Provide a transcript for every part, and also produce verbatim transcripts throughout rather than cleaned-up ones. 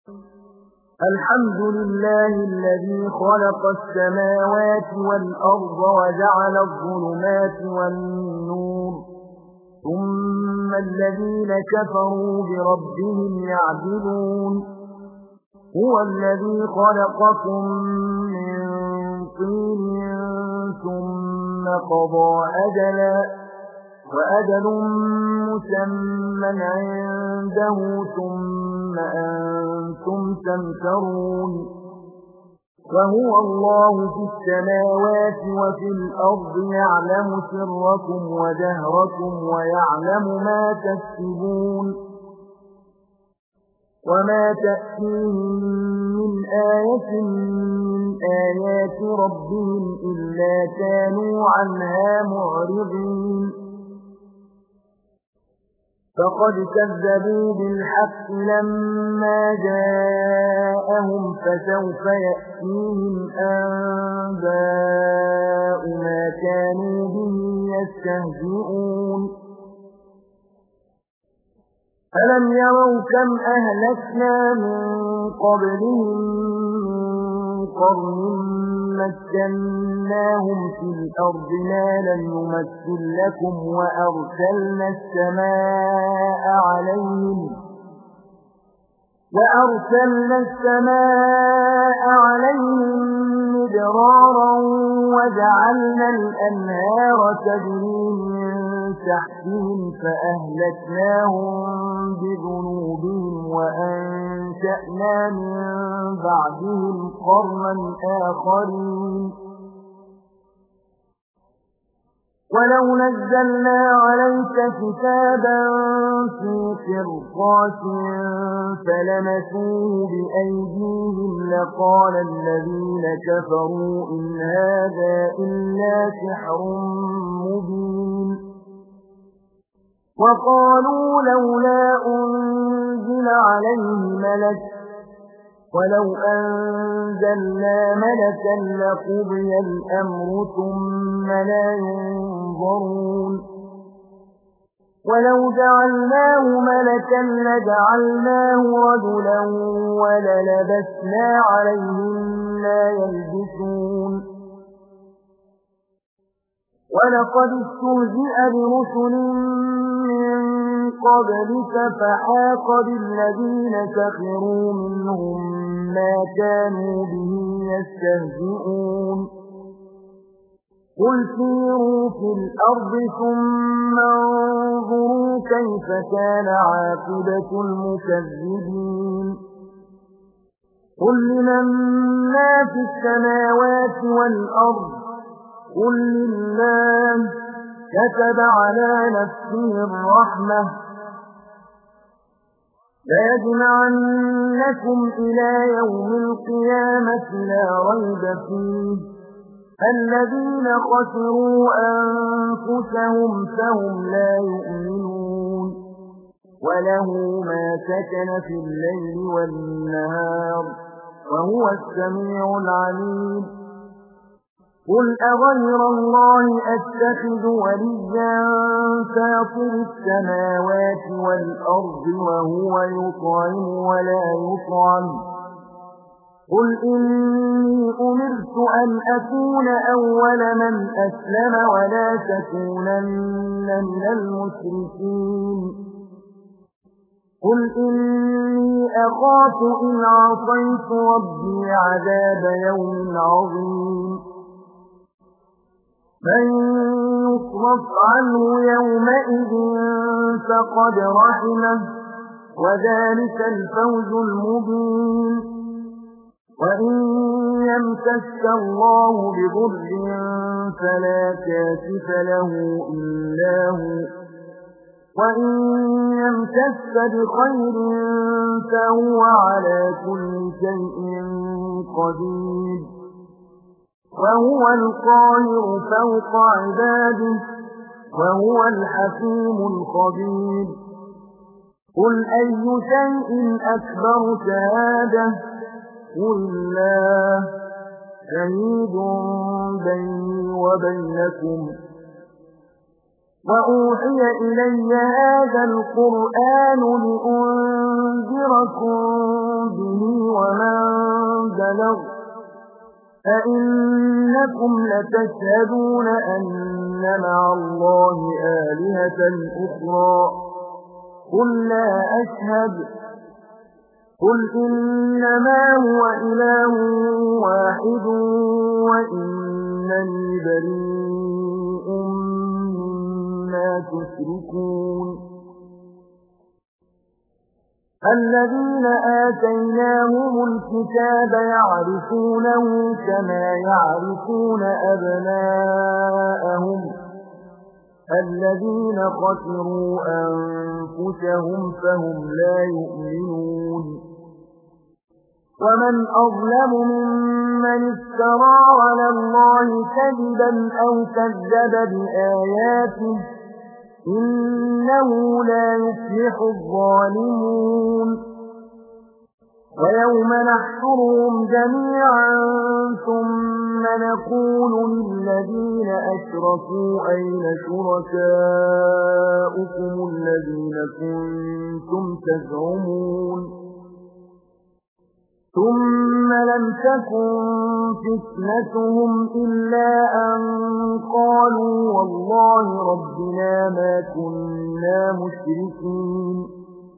الحمد لله الذي خلق السماوات والأرض وجعل الظلمات والنور ثم الذين كفروا بربهم يعدلون هو الذي خلقكم من طين ثم قضى أجلا وأجل مسمى عنده ثم أنتم تمترون وهو الله في السماوات وفي الأرض يعلم سركم وجهركم ويعلم ما تكسبون وما تأتيهم من آية من آيات ربهم إلا كانوا عنها معرضين فقد كذبوا بالحق لما جاءهم فسوف يأتيهم أنباء ما كانوا به يستهزئون ألم يروا كم أهلكنا من قبلهم من قرن مكناهم في الأرض ما لم نمكن لكم وأرسلنا السماء عليهم وأرسلنا السماء عليهم مدرارا وجعلنا الأنهار تجري من تحتهم فأهلكناهم بذنوبهم وأنشأنا من بعدهم قرنا آخرين ولو نزلنا عليك كتابا في قرطاس فلمسوه بأيديهم لقال الذين كفروا إن هذا إلا سحر مبين وقالوا لولا أنزل عليه ملك ولو أنزلنا ملكا لقضي الأمر ثم لا ينظرون ولو جعلناه ملكا لجعلناه رجلا وللبسنا عليهم ما يلبسون ولقد استهزئ برسل من قبلك فحاق بالذين سخروا منهم ما كانوا به يستهزئون قل سيروا في الأرض ثم انظروا كيف كان عاقبة المكذبين قل لمن ما في السماوات والأرض قل لله كتب على نفسه الرحمة ليجمعنكم إلى يوم القيامة لا ريب فيه الذين خسروا أنفسهم فهم لا يؤمنون وله ما سكن في الليل والنهار وهو السميع العليم قل أغير الله أتخذ وليا فاطر السماوات والأرض وهو يطعم ولا يطعم قل إني أمرت أن أكون أول من أسلم ولا تكونن من المشركين قل إني أخاف إن عصيت ربي عذاب يوم عظيم من يصرف عنه يومئذ فقد رحمه وذلك الفوز المبين وإن يمسك الله بضر فلا كاشف له إلا هو وإن يمسك بخير فهو على كل شيء قدير وهو القاهر فوق عباده وهو الحكيم الخبير قل أي شيء أكبر شهادة قل الله شهيد بيني وبينكم وأوحي إلي هذا القرآن لأنذركم به أئنكم لتشهدون أن مع الله آلهة أخرى قل لا أشهد قل إنما هو إله واحد وإنني بريء مما تشركون الذين آتيناهم الكتاب يعرفونه كما يعرفون أبناءهم الذين خسروا أنفسهم فهم لا يؤمنون ومن أظلم ممن افترى على الله كذبا أو كذب بآياته إنه لا يفلح الظالمون ويوم نحشرهم جميعا ثم نقول للذين أشركوا أين شركاؤكم الذين كنتم تزعمون ثم لم تكن فتنتهم إلا أن قالوا والله ربنا ما كنا مشركين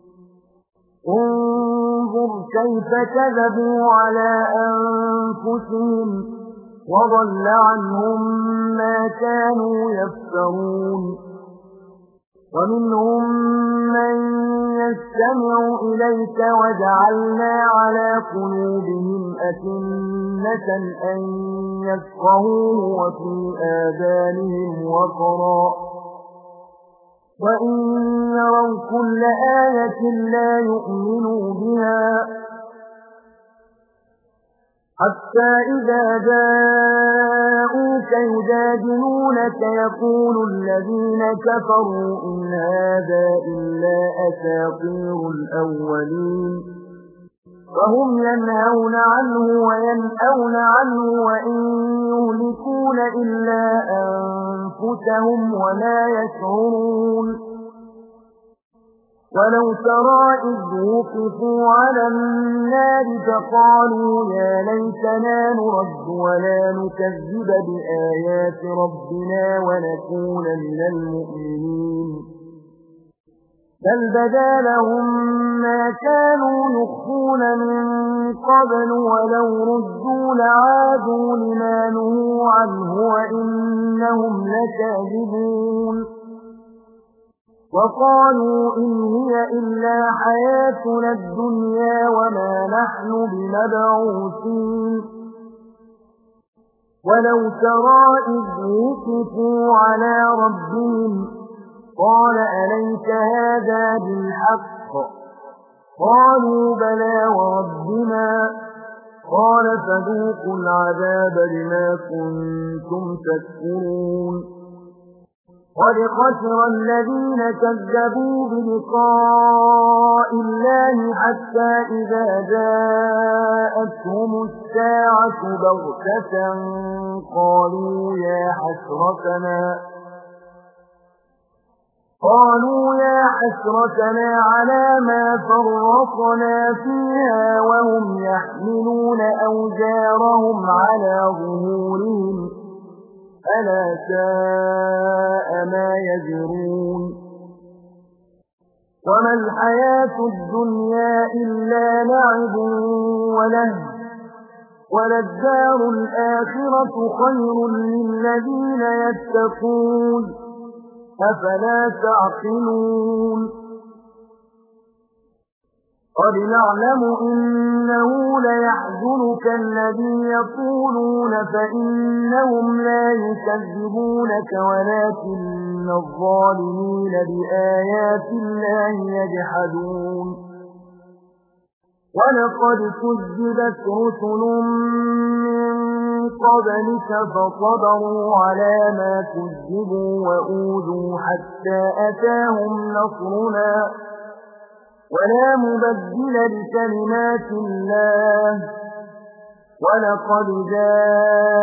انظر كيف كذبوا على أنفسهم وضل عنهم ما كانوا يفترون ومنهم من يستمع إليك وجعلنا على قلوبهم أكنة أن يفقهوه وفي آذانهم وقرا وإن يروا كل آية لا يؤمنوا بها حتى إذا جاءوك يجادلونك يقول الذين كفروا إن هذا إلا أساطير الأولين وهم ينهون عنه وينأون عنه وإن يهلكون إلا أنفسهم وما يشعرون ولو ترى إذ وقفوا على النار فقالوا يا ليتنا نرد ولا نكذب بآيات ربنا ونكون من المؤمنين بل بدا لهم ما كانوا يخفون من قبل ولو ردوا لعادوا لما نهوا عنه وإنهم لكاذبون وقالوا إن هي إلا حياتنا الدنيا وما نحن بمبعوثين ولو ترى إذ وقفوا على ربهم قال أليس هذا بالحق قالوا بلى وربنا قال فذوقوا العذاب بما كنتم تكفرون قد خسر الذين كذبوا بلقاء الله حتى إذا جاءتهم الساعة بغتة قالوا يا حسرتنا قالوا يا حسرتنا على ما فرطنا فيها وهم يحملون أوزارهم على ظهورهم ألا ساء ما يزرون وما الحياة الدنيا إلا لعب وله وللدار الآخرة خير للذين يتقون أفلا تعقلون قد نعلم إنه ليحزنك الذي يقولون فإنهم لا يكذبونك ولكن الظالمين بآيات الله يجحدون ولقد كذبت رسل من قبلك فصبروا على ما كذبوا وأوذوا حتى أتاهم نصرنا ولا مبدل لكلمات الله ولقد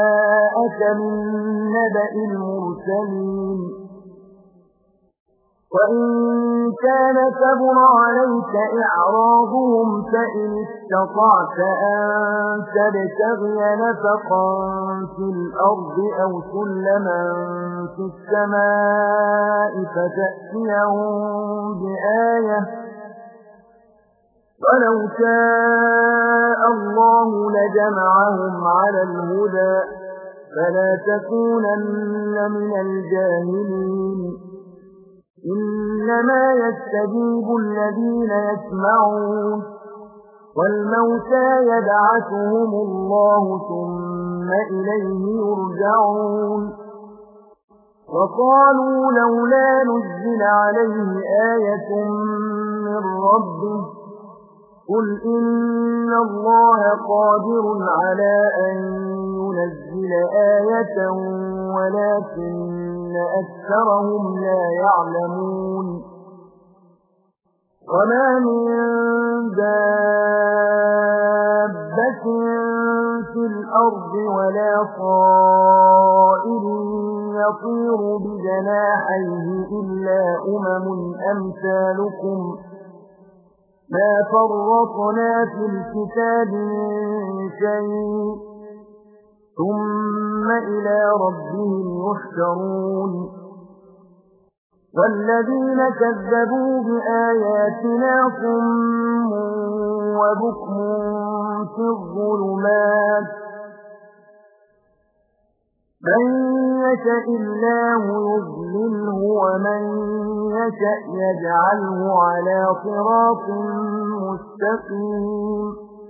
جاءك من نبأ المرسلين وإن كان كبر عليك إعراضهم فإن استطعت أن تبتغي نفقا في الأرض أو سلما في السماء فتأتيهم بآية ولو شاء الله لجمعهم على الهدى فلا تكونن من الجاهلين إنما يستجيب الذين يسمعون والموتى يبعثهم الله ثم إليه يرجعون وقالوا لولا نزل عليه آية من ربه قل إن الله قادر على أن ينزل آية ولكن أكثرهم لا يعلمون وما من دابة في الأرض ولا طائر يطير بجناحيه إلا أمم أمثالكم ما فرطنا في الكتاب من شيء ثم إلى ربهم يحشرون والذين كذبوا بآياتنا صم وبكم في الظلمات من يشاء الله يضلله ومن يشاء يجعله على صراط مستقيم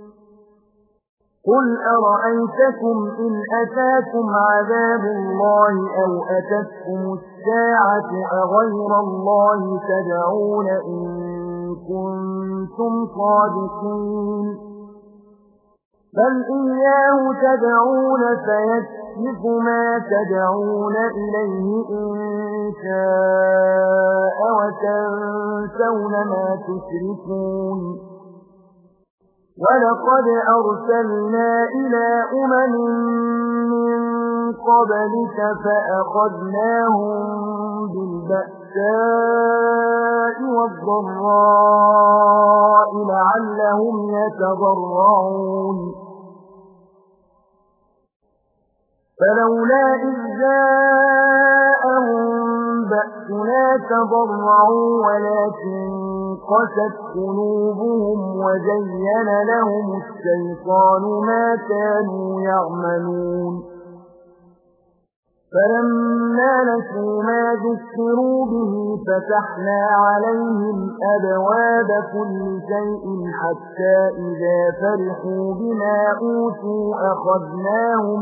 قل أرأيتكم إن أتاكم عذاب الله أو أتتكم الساعة أغير الله تدعون إن كنتم صادقين بل إياه تدعون فيكشف ما تدعون إليه إن شاء وتنسون ما تشركون ولقد أرسلنا إلى أمم من قبلك فأخذناهم بالبأساء والضراء لعلهم يتضرعون فلولا إذ جاءهم بأسنا تضرعوا ولكن قست قلوبهم وزين لهم الشيطان ما كانوا يعملون فلما نسوا ما ذكروا به فتحنا عليهم أبواب كل شيء حتى إذا فرحوا بما أوتوا أخذناهم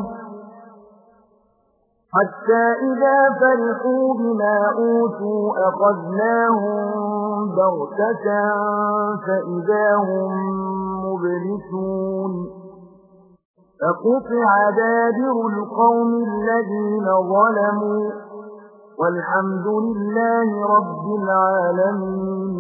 حتى إذا فرحوا بما أوتوا أخذناهم بغتة فإذا هم مبلسون فقطع دابر القوم الذين ظلموا والحمد لله رب العالمين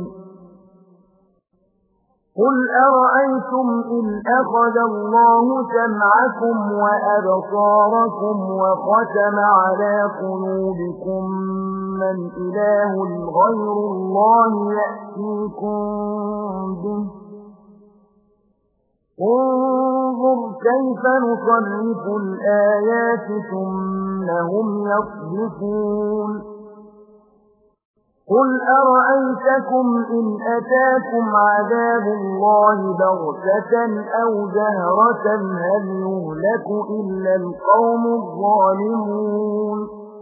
قل أرأيتم إن أخذ الله سمعكم وأبصاركم وختم على قلوبكم من إله غير الله يأتيكم به انظر كيف نصرف الآيات ثم هم يصدفون قل أرأيتكم إن أتاكم عذاب الله بغتة أو جهرة هل يهلك إلا القوم الظالمون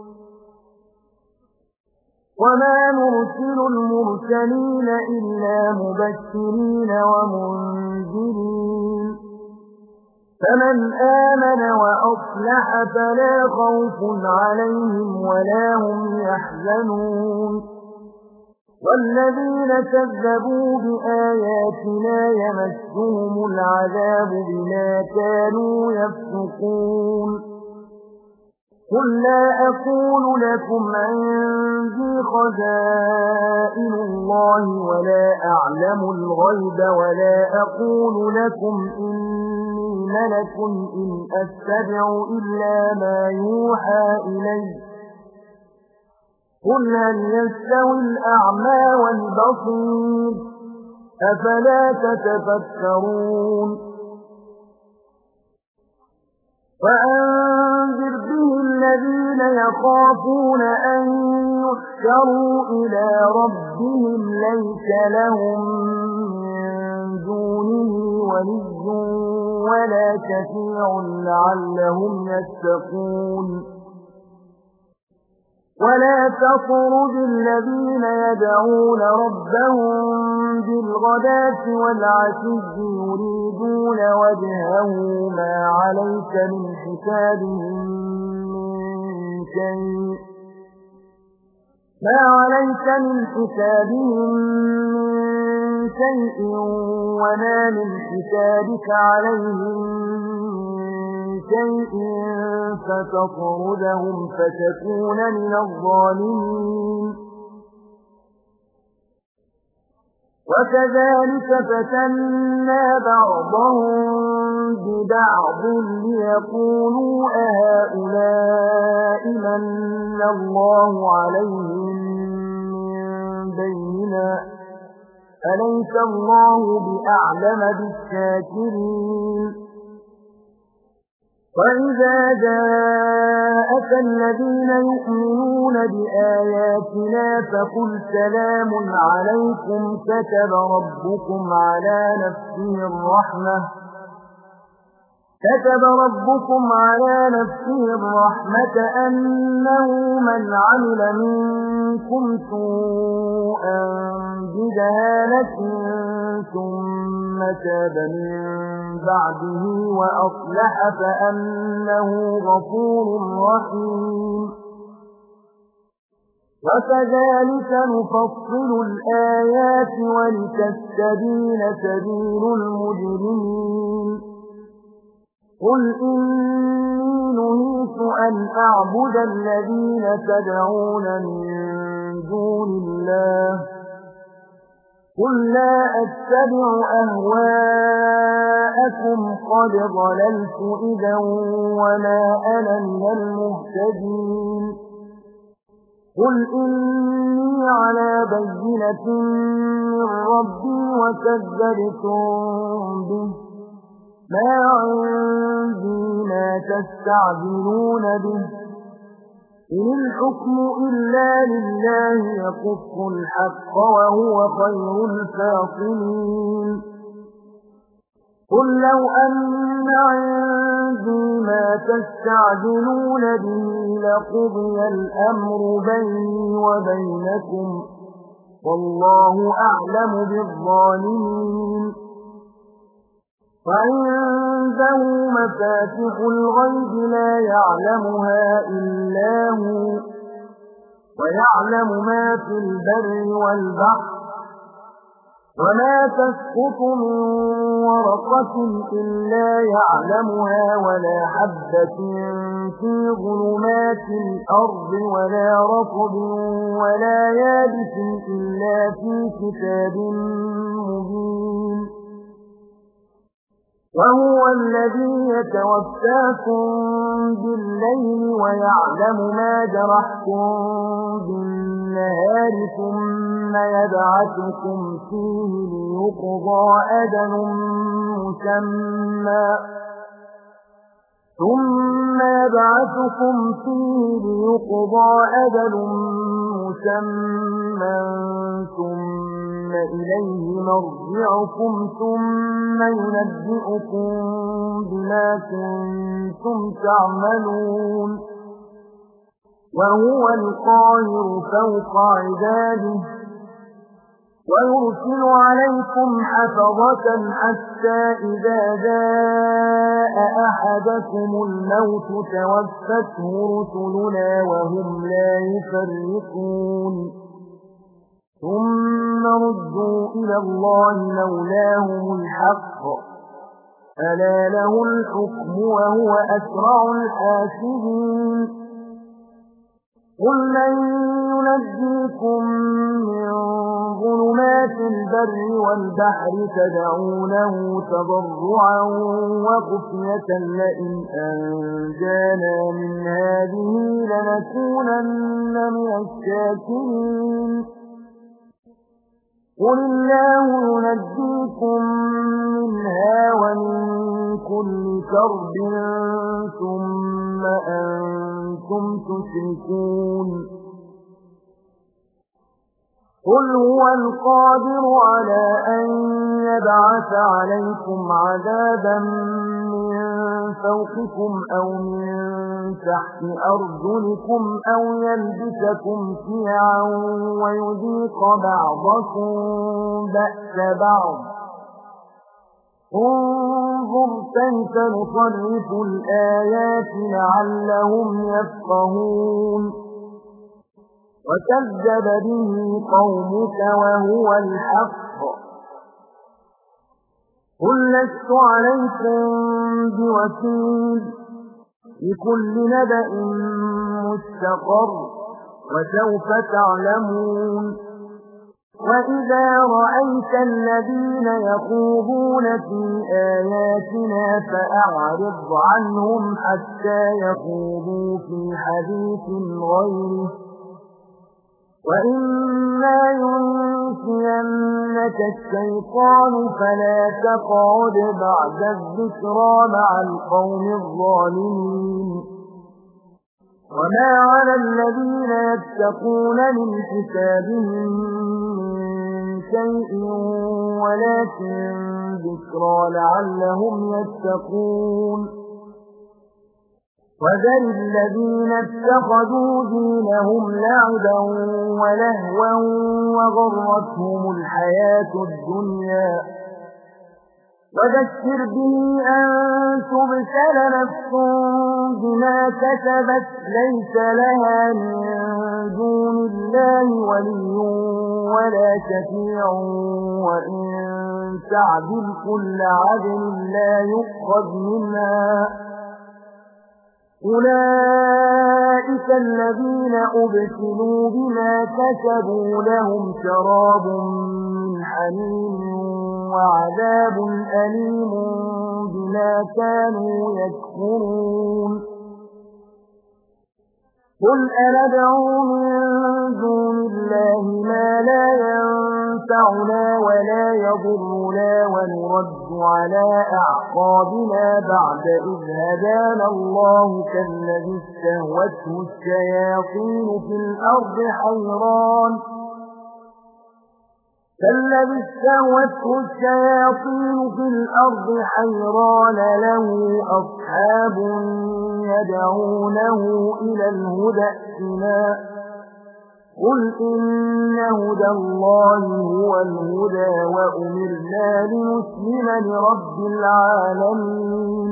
وما نرسل المرسلين إلا مبشرين ومنذرين فمن آمن وأصلح فلا خوف عليهم ولا هم يحزنون والذين كذبوا بآياتنا يمسهم العذاب بما كانوا يفسقون قل لا أقول لكم عندي خزائن الله ولا أعلم الغيب ولا أقول لكم إني ملك إن أتبع إلا ما يوحى إلي قل هل يستوي الأعمى والبصير أفلا تتفكرون وأنذر به الذين يخافون أن يحشروا إلى ربهم ليس لهم من دونه ولي ولا شفيع لعلهم يتقون ولا تطرد الذين يدعون ربهم بالغداة والعشي يريدون وجهه ما عليك من حسابهم من شيء ما عليك من حسابهم من شيء وما من حسابك عليهم شيء فتطردهم فتكون من الظالمين وكذلك فتنا بعضهم ببعض ليقولوا أهؤلاء من الله عليهم من بيننا أليس الله بأعلم بالشاكرين وَإِذَا جَاءَكَ الَّذِينَ يُؤْمِنُونَ بِآيَاتِنَا فَقُلْ سَلَامٌ عَلَيْكُمْ كَتَبَ رَبُّكُمْ عَلَى نَفْسِهِ الرَّحْمَةَ كَتَبَ رَبُّكُمْ عَلَى نَفْسِهِ الرَّحْمَةَ أَنَّهُ مَنْ عَمِلَ مِنكُمْ سُوءًا بِجَهَالَةٍ ثُمَّ تَابَ مِن بَعْدِهِ وَأَصْلَحَ فَأَنَّهُ غَفُورٌ رَّحِيمٌ وَكَذَلِكَ نُفَصِّلُ الْآيَاتِ وَلِتَسْتَبِينَ سَبِيلُ الْمُجْرِمِينَ قُلْ إِنِّي نُهِيتُ أَنْ أَعْبُدَ الَّذِينَ تَدْعُونَ مِن دُونِ اللَّهِ قُل لَّا أَتَّبِعُ أَهْوَاءَكُمْ قَدْ ضَلَلْتُ إِذًا وَمَا أَنَا مِنَ الْمُهْتَدِينَ قُلْ إِنِّي عَلَى بَيِّنَةٍ مِّن رَّبِّي وَكَذَّبْتُم بِهِ مَا عِندِي مَا تَسْتَعْجِلُونَ بِهِ إِنِ الْحُكْمُ إِلَّا لِلَّهِ يَقُصُّ الْحَقَّ وَهُوَ خَيْرُ الْفَاصِلِينَ قُل لَّوْ أَنَّ عِندِي مَا تَسْتَعْجِلُونَ بِهِ لَقُضِيَ الْأَمْرُ بَيْنِي وَبَيْنَكُمْ وَاللَّهُ أَعْلَمُ بِالظَّالِمِينَ وَعِندَهُ مَفَاتِحُ الْغَيْبِ لَا يَعْلَمُهَا إِلَّا هُوَ وَيَعْلَمُ مَا فِي الْبَرِّ وَالْبَحْرِ وَمَا تَسْقُطُ مِن وَرَقَةٍ إِلَّا يَعْلَمُهَا وَلَا حَبَّةٍ فِي ظُلُمَاتِ الْأَرْضِ وَلَا رَطْبٍ وَلَا يَابِسٍ إِلَّا فِي كِتَابٍ مُّبِينٍ وَهُوَ الَّذِي يَتَوَفَّاكُم بِاللَّيْلِ وَيَعْلَمُ مَا جَرَحْتُم بِالنَّهَارِ ثُمَّ يَبْعَثُكُمْ فِيهِ لِيُقْضَىٰ أَجَلٌ مُّسَمًّى ثُمَّ يَبْعَثُكُمْ فِيهِ لِيُقْضَىٰ أَجَلٌ مُّسَمًّى ثُمَّ إِلَيْهِ مَرْجِعُكُمْ ثُمَّ يُنَبِّئُكُم بِمَا كُنتُمْ تَعْمَلُونَ وَهُوَ الْقَاهِرُ فَوْقَ عِبَادِهِ وَيُرْسِلُ عَلَيْكُمْ حَفَظَةً حَتَّىٰ إِذَا جَاءَ أَحَدَكُمُ الْمَوْتُ تَوَفَّتْهُ رُسُلُنَا وَهُمْ لَا يُفَرِّطُونَ ثُمَّ رُدُّوا إِلَى اللَّهِ مَوْلَاهُمُ الْحَقِّ أَلَا لَهُ الْحُكْمُ وَهُوَ أَسْرَعُ الْحَاسِبِينَ قُل مَّن ينجيكم من ظلمات البر والبحر تدعونه تضرعا وخفية لئن أنجانا من هذه لنكونن من الشاكرين قل الله ينجيكم منها ومن كل كرب ثم أنتم تشركون قل هو القادر على أن يبعث عليكم عذابا من فوقكم أو من تحت أرجلكم أو يلبسكم شيعا ويذيق بعضكم بأس بعض انظر كيف نصرف الآيات لعلهم يفقهون وكذب به قومك وهو الحق قل لست عليكم بوكيل لكل نبأ مستقر وسوف تعلمون وإذا رأيت الذين يخوضون في آياتنا فأعرض عنهم حتى يخوضوا في حديث غيره وإما ينسينك الشيطان فلا تقعد بعد الذكرى مع القوم الظالمين وما على الذين يتقون من حسابهم من شيء ولكن ذكرى لعلهم يتقون وذل الذين اتخذوا دينهم لعبا ولهوا وغرتهم الحياة الدنيا وذكر به أن تبسل نفس بما كسبت ليس لها من دون الله ولي ولا شفيع وإن تعدل كل عدل لا يؤخذ منها أولئك الذين أبسلوا بما كسبوا لهم شراب من حميم وعذاب أليم بما كانوا يكفرون قل أندعو من دون الله ما لا ينفعنا ولا يضرنا ونرد على أعقابنا بعد إذ هدانا الله كالذي استهوته الشياطين في الأرض حيران كالذي استهوته الشياطين في الأرض حيران له أصحاب يدعونه إلى الهدى ائتنا قل إن هدى الله هو الهدى وأمرنا لنسلم لرب العالمين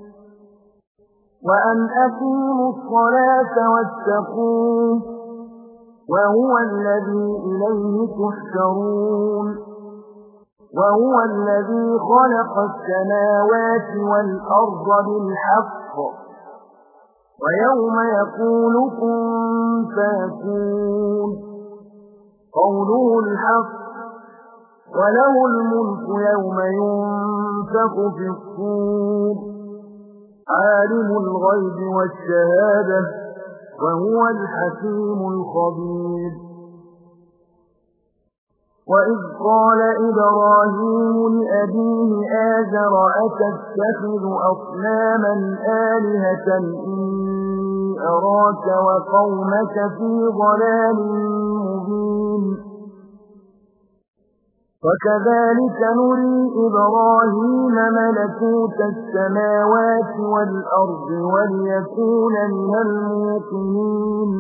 وأن أقيموا الصلاة واتقوه وهو الذي إليه تحشرون وهو الذي خلق السماوات والأرض بالحق ويوم يقول كن فيكون قوله الحق وله الملك يوم ينفخ في الصور عالم الغيب والشهادة وهو الحكيم الخبير وإذ قال إبراهيم لأبيه آزر أتتخذ أصناما آلهة إني أراك وقومك في ضلال مبين وكذلك نري إبراهيم ملكوت السماوات والأرض وليكون من الموقنين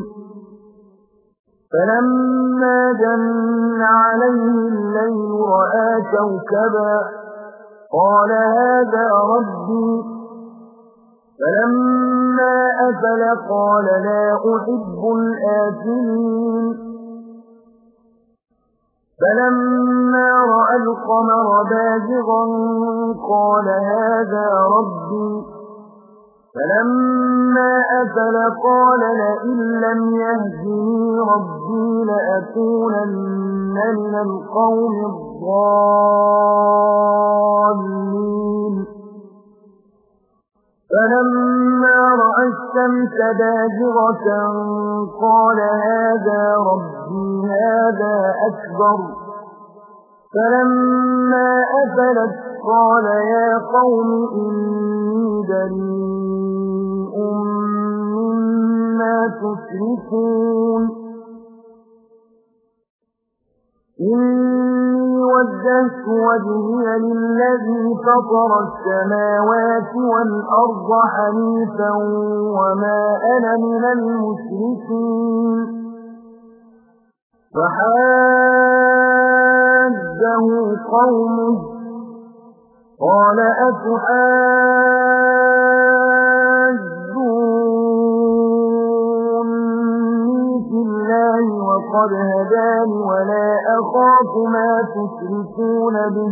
فلما جن عليه الليل رأى كوكبا قال هذا ربي فلما أفل قال لا أحب الآفلين فلما رأى القمر بازغا قال هذا ربي فلما أفل قال لئن لم يهدني ربي لأكونن من القوم الضالين فلما رأى الشمس بازغة قال هذا ربي هذا أكبر فلما أفلت قال يا قوم إني بريء مما تشركون إني وجهت وجهي للذي فطر السماوات والأرض حنيفا وما أنا من المشركين فحاجه قومه قال أتحاجوني في الله وقد هداني ولا أخاف ما تشركون به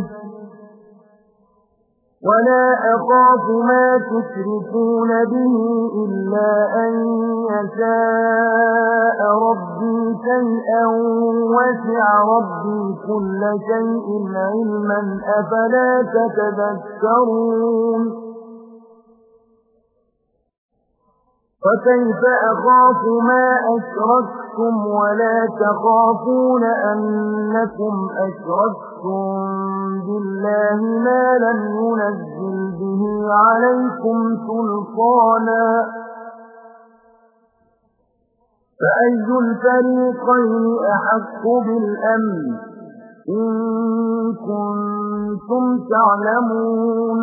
ولا أخاف ما تشركون به إلا أن يشاء ربي شيئا وسع ربي كل شيء علما أفلا تتذكرون فكيف أخاف ما أشركتم ولا تخافون أنكم أشركتم بالله ما لم ينزل به عليكم سلطانا فأي الفريقين أحق بالأمن إن كنتم تعلمون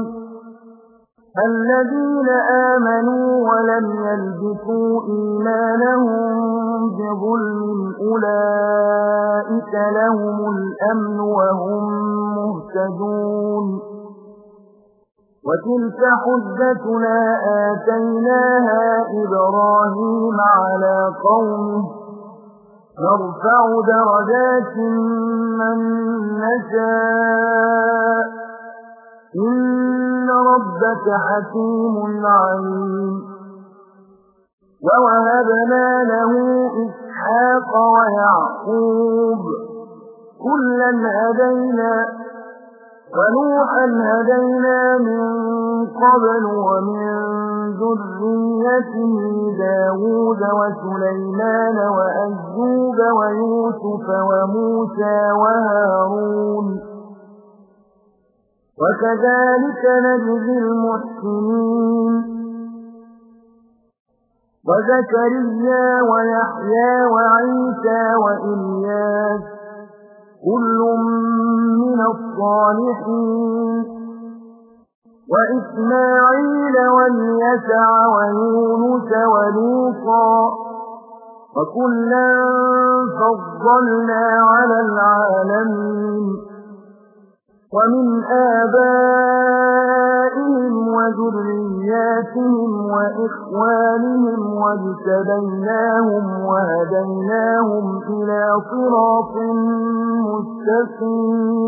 الذين آمنوا ولم يلبسوا إيمانهم بظلم أولئك لهم الأمن وهم مهتدون وتلك حجتنا آتيناها إبراهيم على قومه نرفع درجات من نشاء إن ربك حكيم عليم ووهبنا له إسحاق ويعقوب كلا هدينا ونوحا هدينا من قبل ومن ذريته داود وسليمان وأيوب ويوسف وموسى وهارون وكذلك نجزي المحسنين وزكريا ويحيى وعيسى وإلياس كل من الصالحين وإسماعيل واليسع ويونس ولوطا وكلا فضلنا على العالمين ومن آبائهم وذرياتهم وإخوانهم واجتبيناهم وهديناهم إلى صراط مستقيم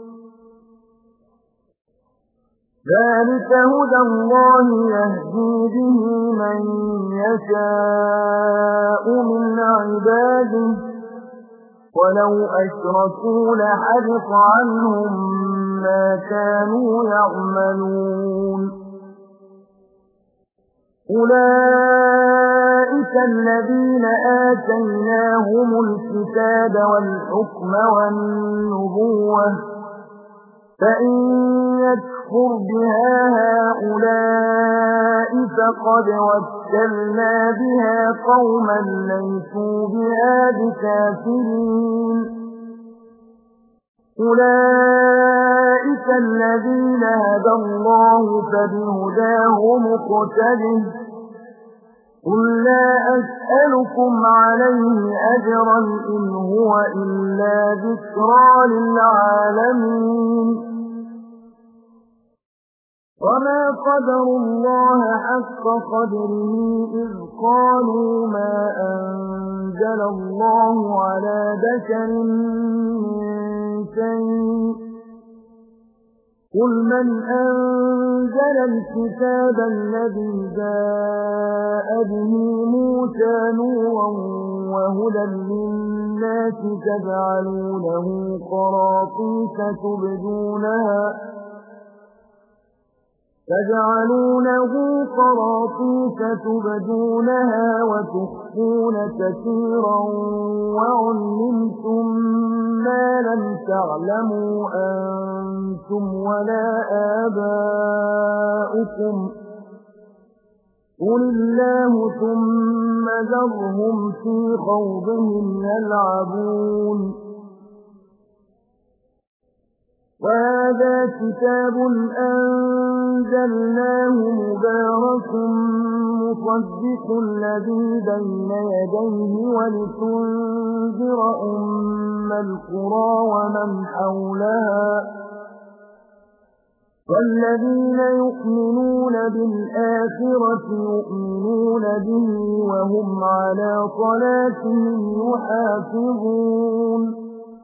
ذلك هدى الله يهدي به من يشاء من عباده ولو أشركوا لحبط عنهم ما كانوا يعملون أولئك الذين آتيناهم الكتاب والحكم والنبوة فإن يكفر بها هؤلاء فقد وكلنا بها قوما ليسوا بها بكافرين أولئك الذين هدى الله فبهداه مقتده قل لا أسألكم عليه أجرا إن هو إلا ذكرى للعالمين وما قدروا الله حق قدره إذ قالوا ما أنزل الله على بشر من شيء قل من أنزل أنزل الكتاب الذي جاء به موسى نورا وهدى للناس تجعلونه قراطيس تبدونها تجعلونه قراطيس تبدونها وتخفون كثيرا وعلمتم ما لم تعلموا أنتم ولا آباؤكم قل الله ثم ذرهم في خوضهم يلعبون وهذا كتاب أنزلناه مبارك مصدق الذي بين يديه ولتنذر أم القرى ومن حولها والذين يؤمنون بالآخرة يؤمنون به وهم على صلاتهم يحافظون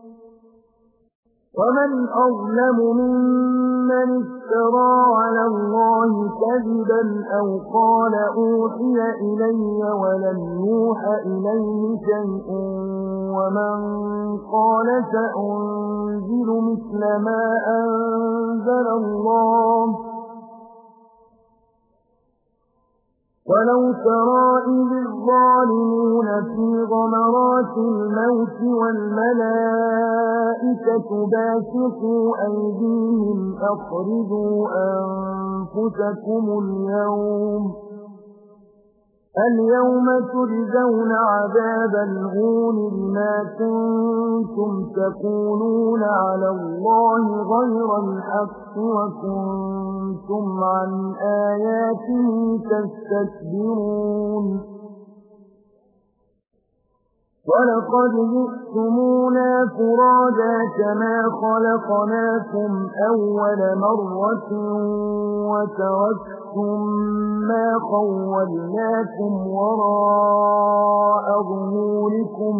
ومن أظلم ممن افترى على الله كذبا أو قال أوحي إلي ولم يوح إليه شيء ومن قال سأنزل مثل ما أنزل الله ولو ترى إذ الظالمون في غمرات الموت والملائكة باسطوا أيديهم أخرجوا أنفسكم اليوم اليوم تجزون عذاب الهون بما كنتم تقولون على الله غير الحق وكنتم عن آياته تستكبرون ولقد جئتمونا فرادا كما خلقناكم أول مرة وتركتم ما خولناكم وراء ظهوركم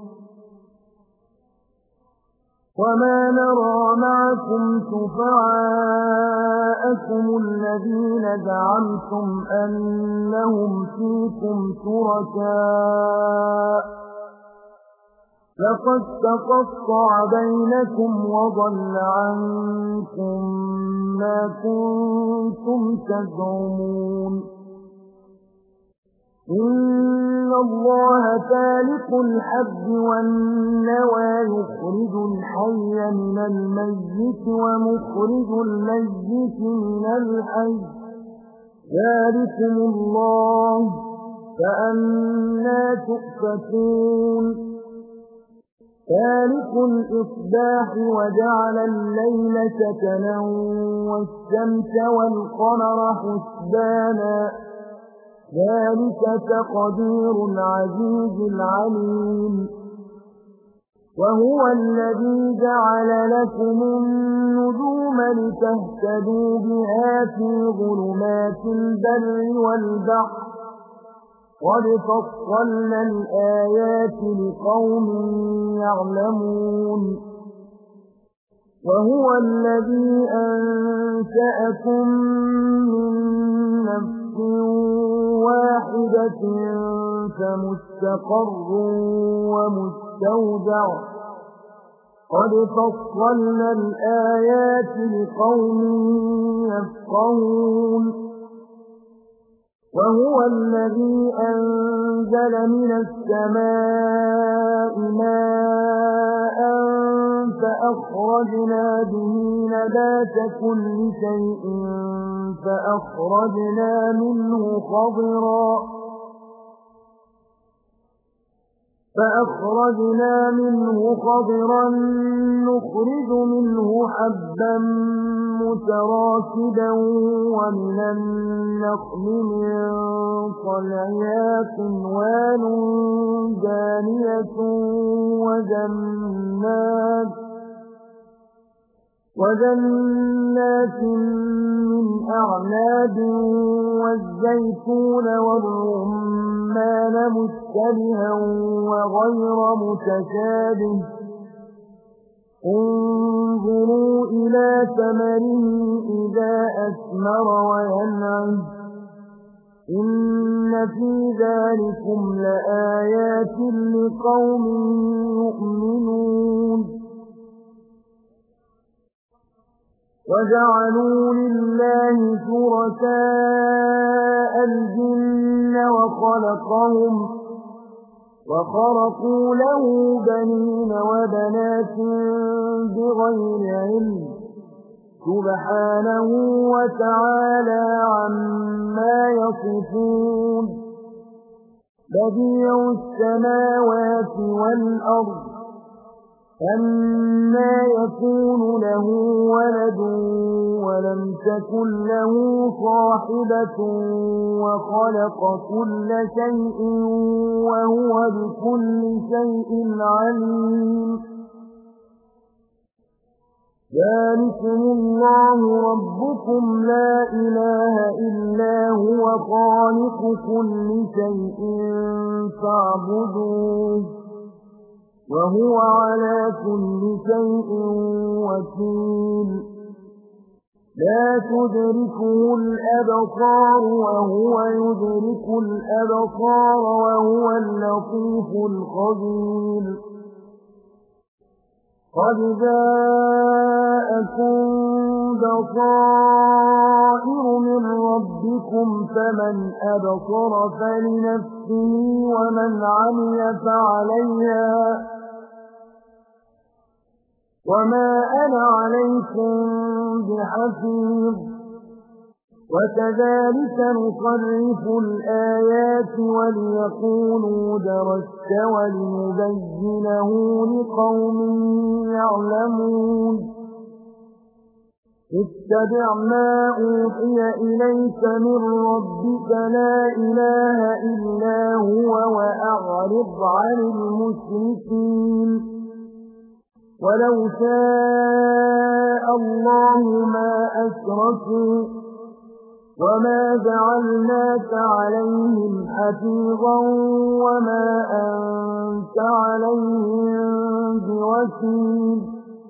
وما نرى معكم شفعاءكم الذين زعمتم أنهم فيكم شركاء لقد تقطع بينكم وضل عنكم ما كنتم تزعمون إن الله فالق الحب والنوى يخرج الحي من الميت ومخرج الميت من الحي ذلكم الله فأنى تؤفكون فالق الإصباح وجعل الليل سكنا والشمس والقمر حسبانا ذلك تقدير العزيز العليم وهو الذي جعل لكم النجوم لتهتدوا بها في ظلمات البر والبحر قد فصلنا الآيات لقوم يعلمون وهو الذي أنشأكم من نفس واحدة فمستقر ومستودع قد فصلنا الآيات لقوم يفقهون وهو الذي أنزل من السماء ماء فأخرجنا به نبات كل شيء فأخرجنا منه خضرا فأخرجنا منه خضرا نخرج منه حبا متراكبا ومن النخل من طلعها قنوان دانية وجنات وجنات من أعناب والزيتون والرمان مشتبها وغير متشابه انظروا إلى ثمره إذا أثمر وينعم إن في ذلكم لآيات لقوم يؤمنون وجعلوا لله شركاء الجن وخلقهم وخرقوا له بنين وبنات بغير علم سبحانه وتعالى عما يصفون بديع السماوات والأرض أنى يكون له ولد ولم تكن له صاحبة وخلق كل شيء وهو بكل شيء عليم ذلكم الله ربكم لا إله إلا هو خالق كل شيء فاعبدوه وهو على كل شيء وكيل لا تدركه الأبصار وهو يدرك الأبصار وهو اللطيف الخبير قد جاءكم بصائر من ربكم فمن أبصر فلنفسه ومن عمي فعليها وما أنا عليكم بحفيظ وكذلك نصرف الآيات وليقولوا درست ولنبينه لقوم يعلمون اتبع ما أوحي إليك من ربك لا إله إلا هو وأعرض عن المشركين ولو شاء الله ما أشركوا وما جعلناك عليهم حفيظا وما أنت عليهم بوكيل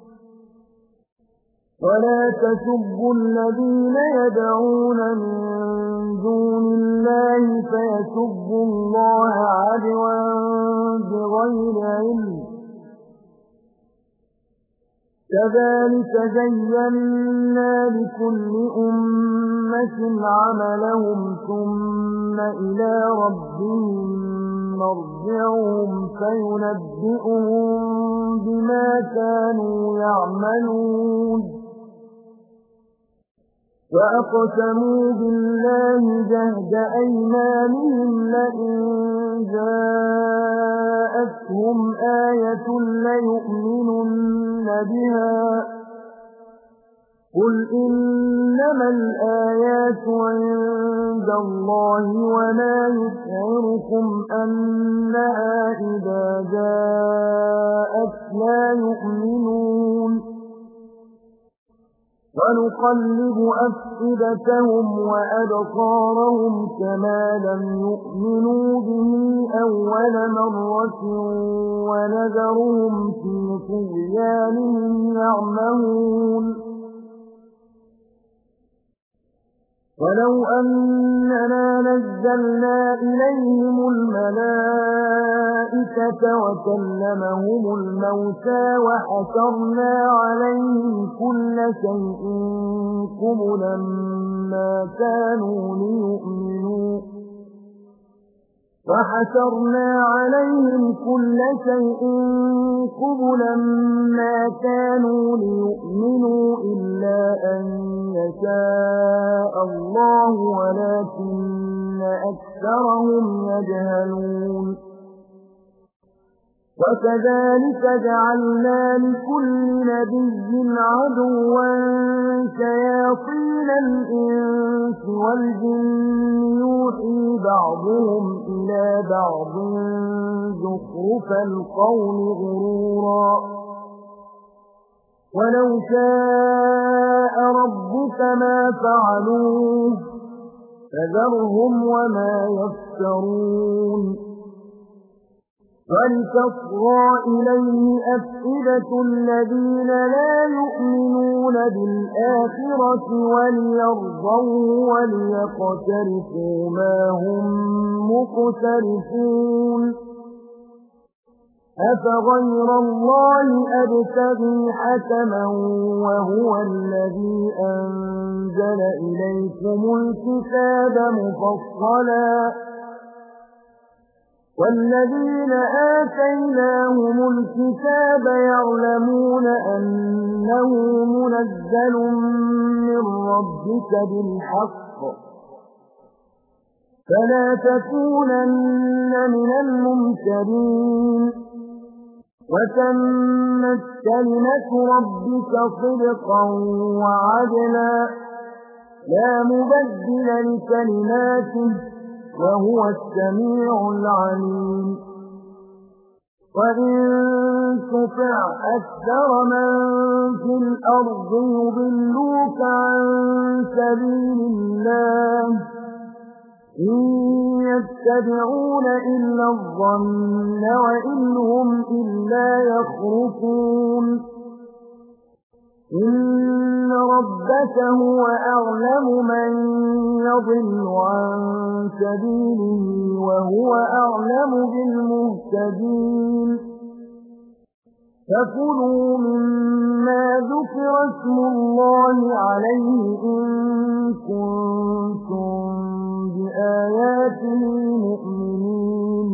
ولا تسبوا الذين يدعون من دون الله فيسبوا الله عدوا بغير علم كذلك زينا لكل أمة عملهم ثم إلى ربهم مرجعهم فينبئهم بما كانوا يعملون وأقسموا بالله جهد أيمانهم لئن جاءتهم آية ليؤمنن بها قل إنما الآيات عند الله وما يشعركم أنها إذا جاءت لا يؤمنون ونقلب أفئدتهم وأبصارهم كما لم يؤمنوا به أول مرة ونذرهم في طغيانهم يعمهون ولو أننا نزلنا إليهم الملائكة وكلمهم الموتى وحشرنا عليهم كل شيء قبلا ما كانوا ليؤمنوا وحشرنا عليهم كل شيء قبلا ما كانوا ليؤمنوا إلا أن يشاء الله ولكن أكثرهم يجهلون وكذلك جعلنا لكل نبي عدوا شياطين الإنس والجن يوحي بعضهم إلى بعض زخرف القول غرورا ولو شاء ربك ما فعلوه فذرهم وما يفترون ولتصغى إليه أفئدة الذين لا يؤمنون بالآخرة وليرضوه وليقترفوا ما هم مقترفون أفغير الله أبتغي حكما وهو الذي أنزل إليكم الكتاب مفصلا والذين آتيناهم الكتاب يعلمون أنه منزل من ربك بالحق فلا تكونن من الممترين وتمت كلمة ربك صدقا وعدلا لا مبدل لكلماته وهو السميع العليم وإن تطع أكثر من في الأرض يضلوك عن سبيل الله إن يتبعون إلا الظن وإن هم إلا يخرصون إن ربك هو أعلم من يضل عن سبيله وهو أعلم بالمهتدين فكلوا مما ذكر اسم الله عليه إن كنتم بآياته مؤمنين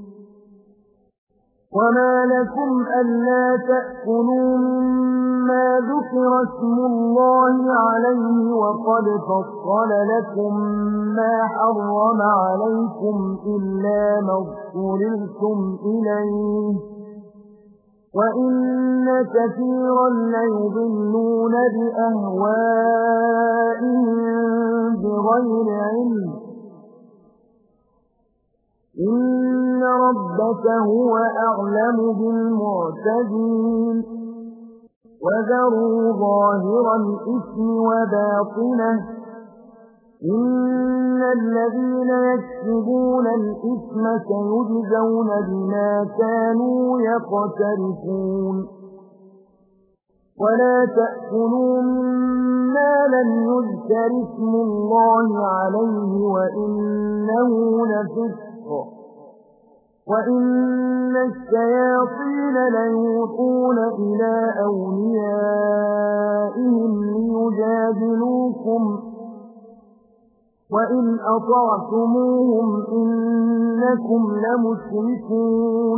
وما لكم ألا تأكلوا مما ذكر اسم الله عليه وقد فصل لكم ما حرم عليكم إلا ما اضطررتم إليه وإن كثيرا ليضلون بأهوائهم بغير علم إن ربك هو أعلم بالمعتدين وذروا ظاهر الإثم وباطنه إن الذين يكسبون الإثم سيجزون بما كانوا يقترفون ولا تأكلوا مما لم يذكر اسم الله عليه وإنه لفسق وإن الشياطين ليوحون إلى أوليائهم ليجادلوكم وإن أطعتموهم إنكم لمشركون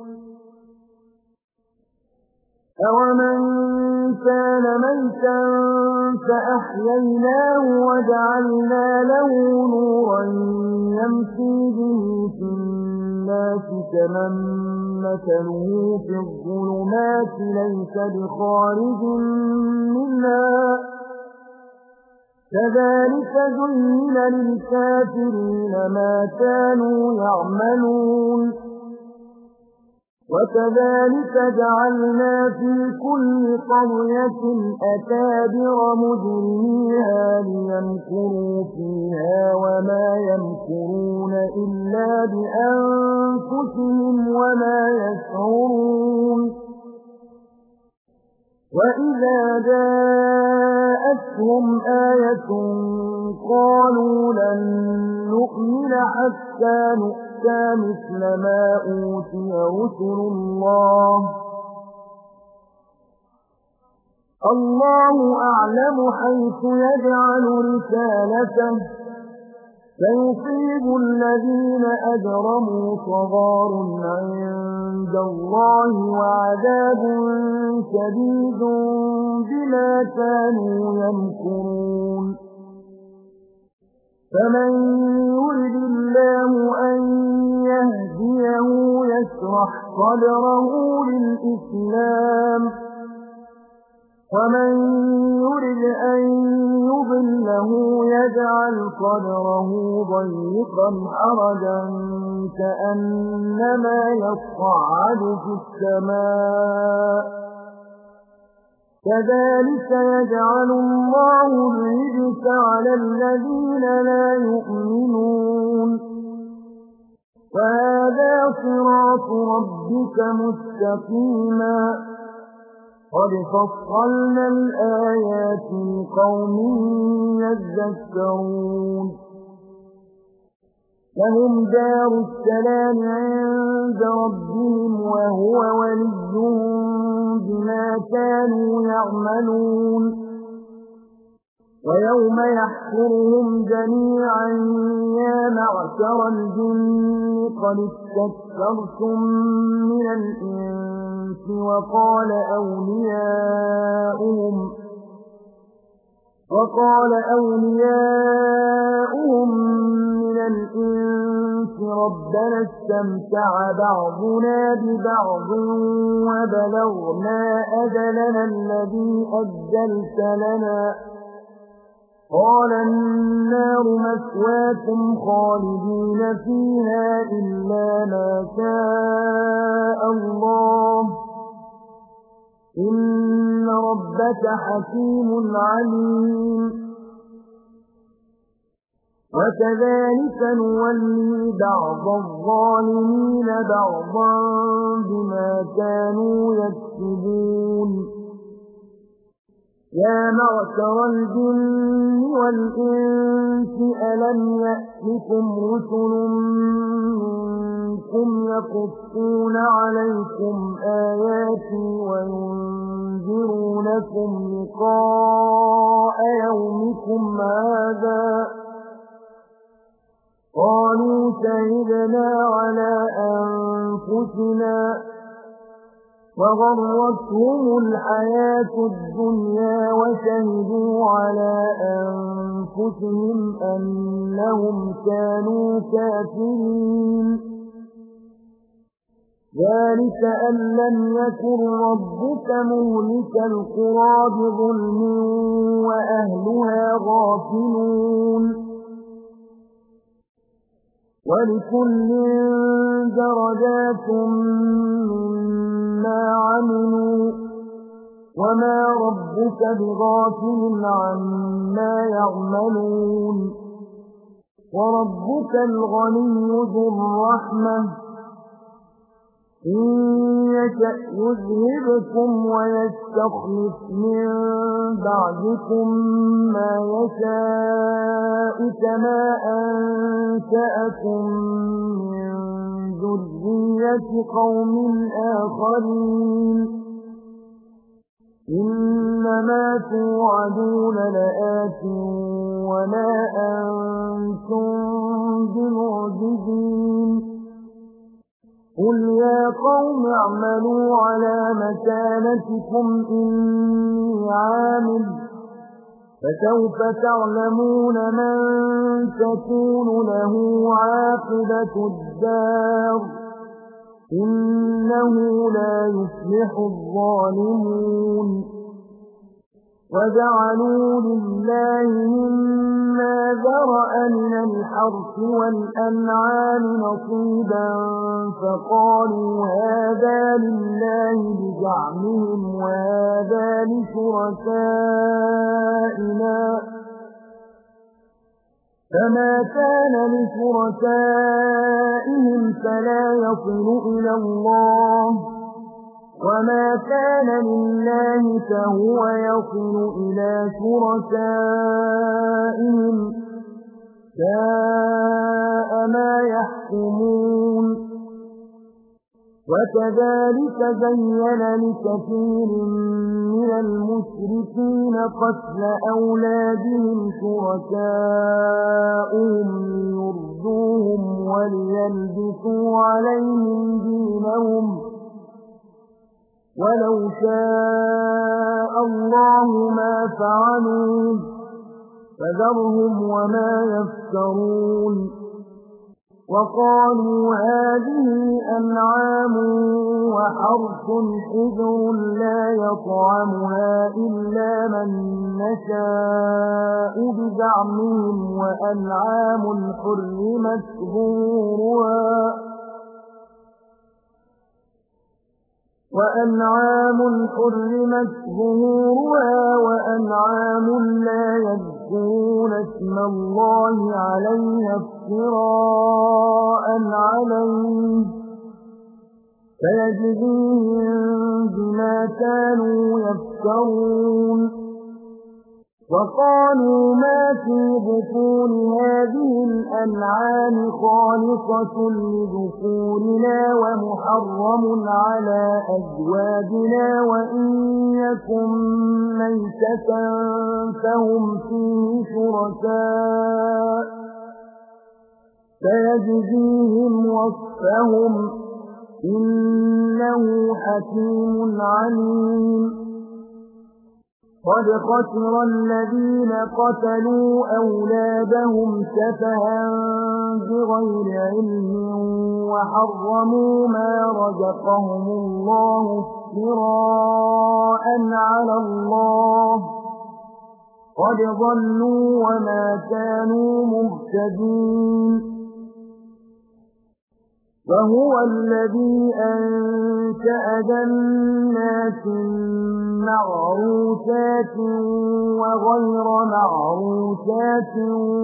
أَوَمَنْ كَانَ مَيْتًا فَأَحْيَيْنَاهُ وَجَعَلْنَا لَهُ نُورًا يَمْشِي بِهِ فِي النَّاسِ كَمَن مَّثَلُهُ فِي الظُّلُمَاتِ لَيْسَ بِخَارِجٍ مِّنْهَا كَذَلِكَ زُيِّنَ لِلْكَافِرِينَ مَا كَانُوا يَعْمَلُونَ وَكَذَلِكَ جَعَلْنَا فِي كُلِّ قَرْيَةٍ أَكَابِرَ مُجْرِمِيهَا لِيَمْكُرُوا فِيهَا وَمَا يَمْكُرُونَ إِلَّا بِأَنفُسِهِمْ وَمَا يَشْعُرُونَ وَإِذَا جَاءَتْهُمْ آيَةٌ قَالُوا لَن نُّؤْمِنَ حَتَّىٰ نُؤْتَىٰ مِثْلَ مَا أُوتِيَ رُسُلُ اللَّهِ اللَّهُ أَعْلَمُ حَيْثُ يَجْعَلُ رِسَالَتَهُ سَيُصِيبُ الَّذِينَ أَجْرَمُوا صَغَارٌ عِندَ اللَّهِ وَعَذَابٌ شَدِيدٌ بِمَا كَانُوا يَمْكُرُونَ فَمَن يُرِدِ اللَّهُ أَن يَهْدِيَهُ يَشْرَحْ صَدْرَهُ لِلْإِسْلَامِ وَمَن يُرِدْ أَن يُضِلَّهُ يَجْعَلْ صَدْرَهُ ضَيِّقًا حَرَجًا كَأَنَّمَا يَصَّعَّدُ فِي السَّمَاءِ كَذَلِكَ يَجْعَلُ اللَّهُ الرِّجْسَ عَلَى الَّذِينَ لَا يُؤْمِنُونَ وهذا صراط ربك مستقيما قد فصلنا الآيات لقوم يذكرون لهم دار السلام عند ربهم وهو وليهم بما كانوا يعملون ويوم يحشرهم جميعا يا معشر الجن قد استكثرتم من الإنس وقال أولياؤهم وقال أولياؤهم من الإنس ربنا استمتع بعضنا ببعض وبلغنا أجلنا الذي أجلت لنا قال النار مثواكم خالدين فيها إلا ما شاء الله إن ربك حكيم عليم وكذلك نولي بعض الظالمين بعضا بما كانوا يكسبون يا معشر الجن والإنس ألم يأتكم رسل منكم يقصون عليكم آياتي وينذرونكم لقاء يومكم هذا قالوا شهدنا على أنفسنا وغرتهم الحياة الدنيا وشهدوا على أنفسهم أنهم كانوا كافرين ذلك أن لم يكن ربك مهلك القرى بظلم وأهلها غافلون ولكل درجات مما عملوا وما ربك بغافل عما يعملون وربك الغني ذو الرحمة إن يشأ يذهبكم ويستخلف من بعدكم ما يشاء كما أنشأكم من ذرية قوم آخرين إنما توعدون لآت وما أنتم بمعجزين قل يا قوم اعملوا على مكانتكم إني عامل فسوف تعلمون من تكون له عاقبة الدار إنه لا يفلح الظالمون وجعلوا لله مما ذرأ من الحرث والأنعام نصيبا فقالوا هذا لله بزعمهم وهذا لشركائنا فما كان لشركائهم فلا يصل إلى الله وما كان لله فهو يصل إلى شركائهم ساء ما يحكمون وكذلك زين لكثير من المشركين قتل أولادهم شركاؤهم ليردوهم وليلبسوا عليهم دينهم ولو شاء الله ما فعلوه فذرهم وما يفترون وقالوا هذه أنعام وحرث حجر لا يطعمها إلا من نشاء بزعمهم وأنعام حرمت ظهورها وأنعام حرمت ظهورها وأنعام لا يذكرون يذكرون اسم الله عليها افتراء عليه فيجزيهم بما كانوا يفترون وقالوا ما في بطون هذه الأنعام خالصة لذكورنا ومحرم على أزواجنا وإن يكن ميتة فهم فيه شركاء فيجزيهم وصفهم إنه حكيم عليم قد خسر الذين قتلوا أولادهم سفها بغير علم وحرموا ما رزقهم الله افتراء على الله قد ضلوا وما كانوا مهتدين وهو الذي أنشأ جنات معروشات وغير معروشات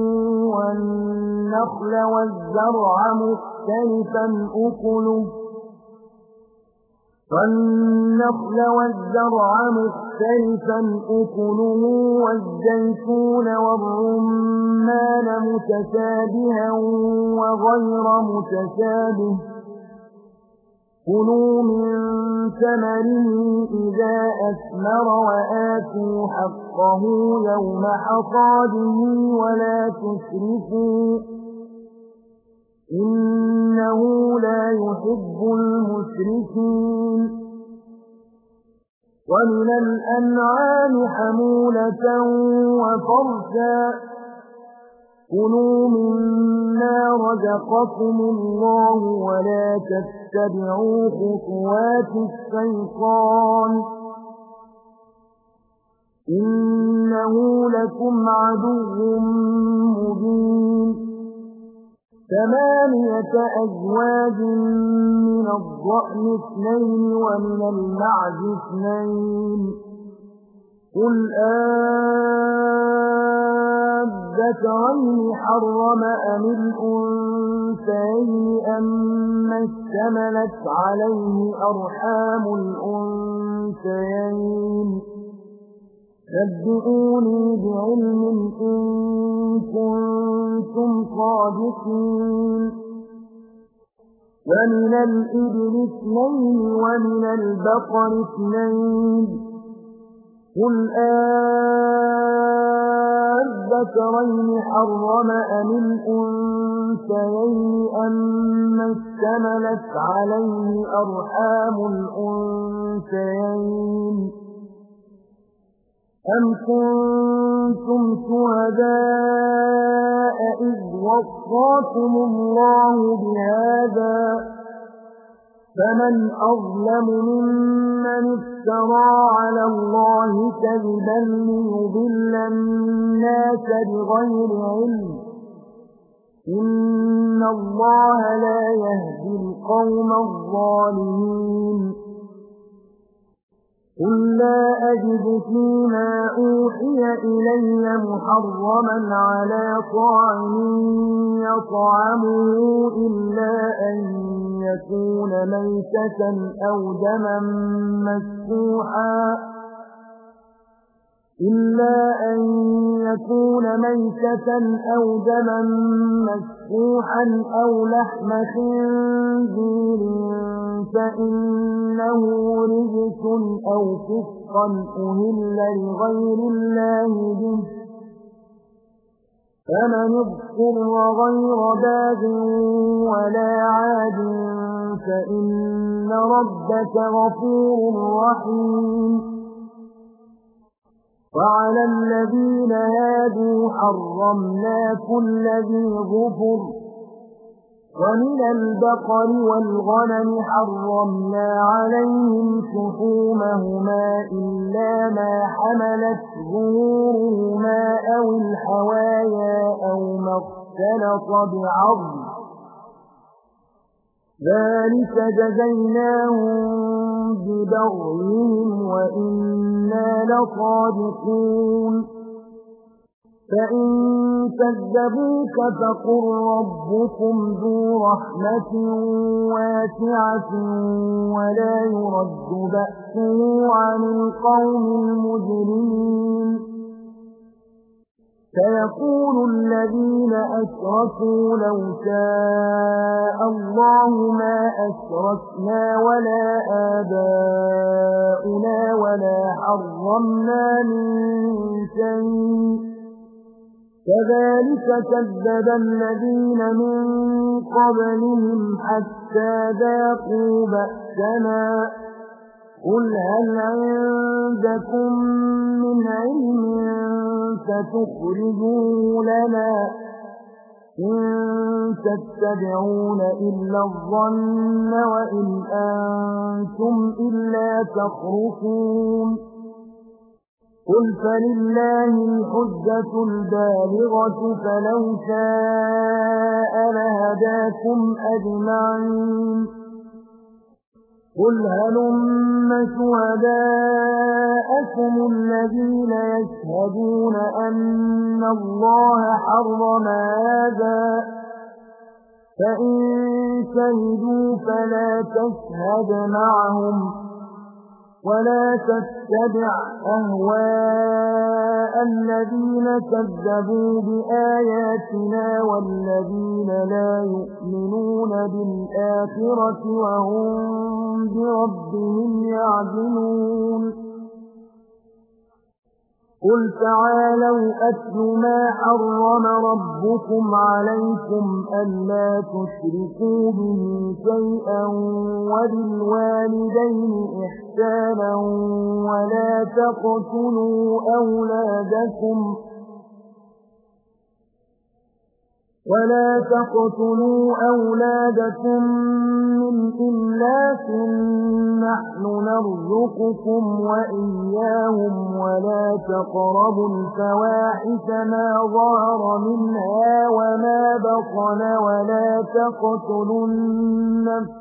والنخل والزرع مختلفا أكله والنخل والزرع مختلفا أكله والزيتون والرمان متشابها وغير متشابه كلوا من ثمره إذا أثمر وآتوا حقه يوم حصاده ولا تسرفوا إنه لا يحب المسرفين ومن الأنعام حمولة وفرشا كلوا مما رزقكم الله ولا تتبعوا خطوات الشيطان إنه لكم عدو مبين ثمانية أزواج من الضأن اثنين ومن المعز اثنين قل أذكرين حرم أم الأنثيين أما اشتملت عليه أرحام الأنثيين نبئوني بعلم إن كنتم صادقين ومن الإبل اثنين ومن البقر اثنين قل أذكرين حرم أم الأنثيين أما اشتملت عليه أرحام الأنثيين أم كنتم شهداء إذ وصاكم الله بهذا فمن أظلم ممن افترى على الله كذبا ليضل الناس بغير علم إن الله لا يهدي القوم الظالمين قل لا أجد فيما أوحي إلي محرما على طاعم يطعمه إلا أن يكون ميتة أو دما مسفوحا إلا أن يكون ميتة أو دما مسفوحا أو لحم خنزير فإنه رجس أو فسقا أهل لغير الله به فمن اضطر غير باغ ولا عاد فإن ربك غفور رحيم وعلى الذين هادوا حرمنا كل ذي ظفر ومن البقر والغنم حرمنا عليهم شحومهما إلا ما حملت ظهورهما أو الحوايا أو ما اختلط بعظم ذلك جزيناهم ببغيهم وإنا لصادقون فإن كذبوك فقل ربكم ذو رحمة واسعة ولا يرد بأسه عن القوم المجرمين سيقول الذين أشركوا لو شاء الله ما أشركنا ولا آباؤنا ولا حرمنا من شيء كذلك كذب الذين من قبلهم حتى ذاقوا بأسنا قل هل عندكم من علم فتخرجوه لنا إن تتبعون إلا الظن وإن أنتم إلا تخرصون قل فلله الحجة البالغة فلو شاء لهداكم أجمعين قل هلم شهداءكم الذين يشهدون أن الله حرم هذا فإن شهدوا فلا تشهد معهم ولا تتبع أهواء الذين كذبوا بآياتنا والذين لا يؤمنون بالآخرة وهم بربهم يعدلون قل تعالوا أتل ما حرم ربكم عليكم ألا تشركوا به شيئا وبالوالدين إحسانا ولا تقتلوا أولادكم ولا تقتلوا أولادكم من إملاق نحن نرزقكم وإياهم ولا تقربوا الفواحش ما ظهر منها وما بطن ولا تقتلوا النفس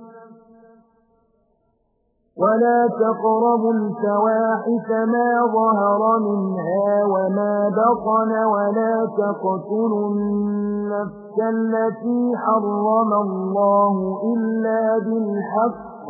ولا تقربوا الفواحش ما ظهر منها وما بطن ولا تقتلوا النفس التي حرم الله إلا بالحق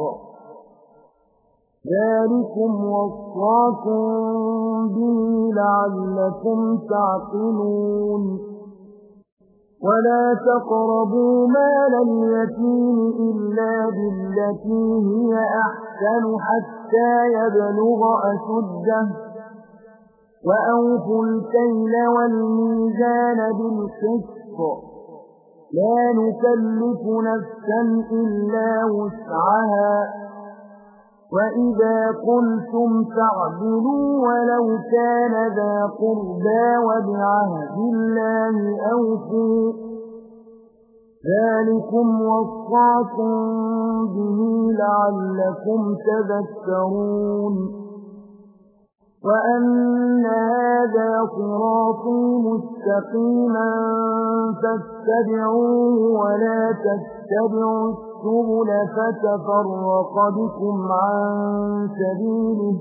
ذلكم وصاكم به لعلكم تعقلون ولا تقربوا مال اليتيم إلا بالتي هي أحسن حتى يبلغ أشده وأوفوا الكيل والميزان بالقسط لا نكلف نفسا إلا وسعها وإذا قلتم فاعدلوا ولو كان ذا قربى وبعهد الله أوفوا ذلكم وصاكم به لعلكم تذكرون وأن هذا صراطي مستقيما فاتبعوه ولا تتبعوا السبل فتفرق بكم عن سبيله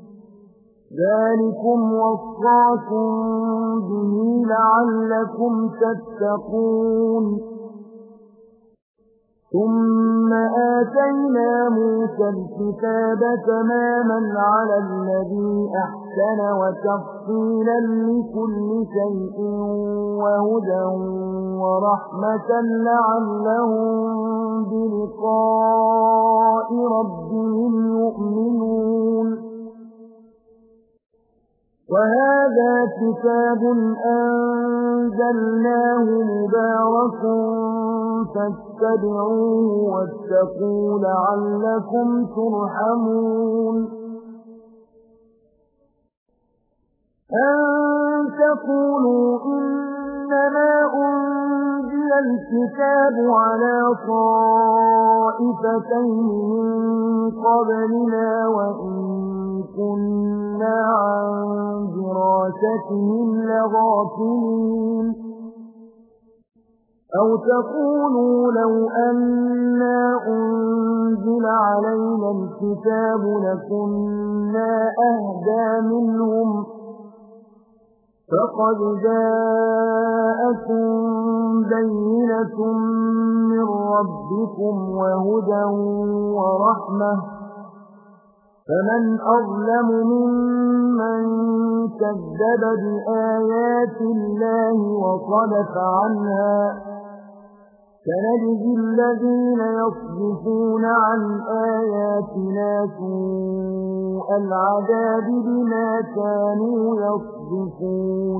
ذلكم وصاكم به لعلكم تتقون ثم آتينا موسى الكتاب تماما على الذي أحسن وتفصيلا لكل شيء وهدى ورحمة لعلهم بلقاء ربهم يؤمنون وهذا كتاب أنزلناه مبارك فاتبعوه واتقوا لعلكم ترحمون أن تقولوا إنما أنزل الكتاب على طائفتين من قبلنا وإن كنا عن دراستهم لغافلين أو تقولوا لو أنا أنزل علينا الكتاب لكنا أهدى منهم فقد جاءكم بينة من ربكم وهدى ورحمة فمن أظلم ممن كذب بآيات الله وصدف عنها سنجزي الذين يصدفون عن آياتنا سوء العذاب بما كانوا يصدفون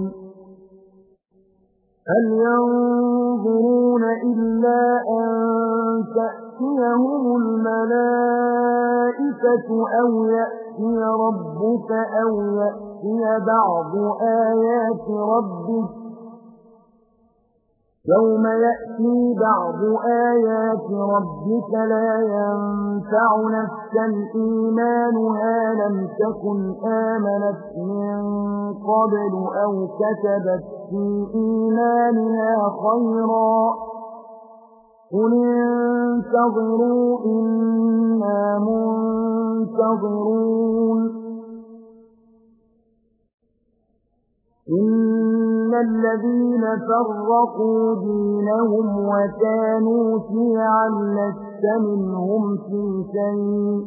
هل ينظرون إلا أن تأتيهم الملائكة أو يأتي ربك أو يأتي بعض آيات ربك يوم يأتي بعض آيات ربك لا ينفع نفسا إيمانها لم تكن آمنت من قبل أو كسبت في إيمانها خيرا قل انتظروا إنا منتظرون إن الذين فرقوا دينهم وكانوا شيعا لست منهم في شيء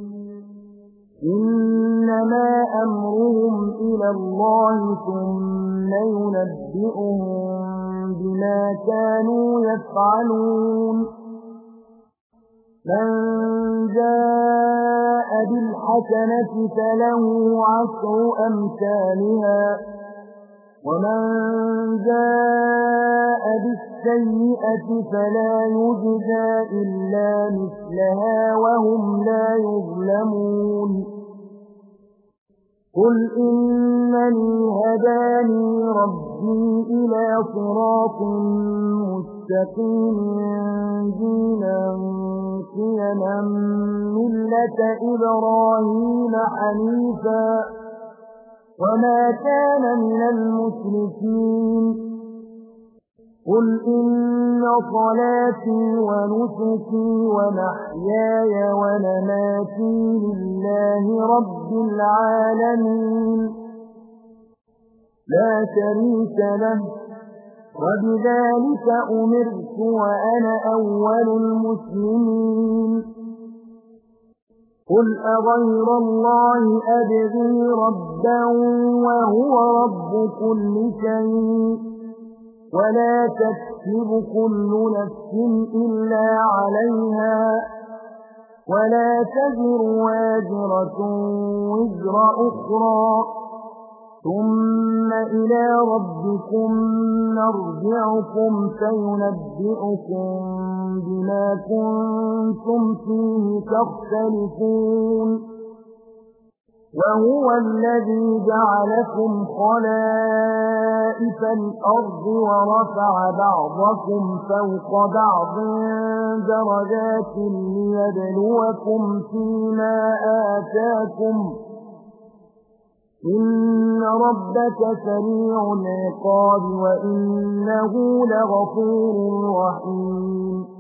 إنما أمرهم إلى الله ثم ينبئهم بما كانوا يفعلون من جاء بالحسنة فله عشر أمثالها ومن جاء بالسيئة فلا يجزى إلا مثلها وهم لا يظلمون قل إنني هداني ربي إلى صراط مستقيم دينا قيما ملة إبراهيم حنيفا وما كان من المشركين قل إن صلاتي ونسكي ومحياي ومماتي لله رب العالمين لا شريك له وبذلك أمرت وأنا أول المسلمين قل أغير الله أبغي ربا وهو رب كل شيء ولا تكسب كل نفس إلا عليها ولا تزر وازرة وزر أخرى ثم إلى ربكم نرجعكم فينبئكم بما كنتم فيه تختلفون وهو الذي جعلكم خلائف الأرض ورفع بعضكم فوق بعض درجات ليبلوكم فيما آتاكم إن ربك سريع العقاب وإنه لغفور رحيم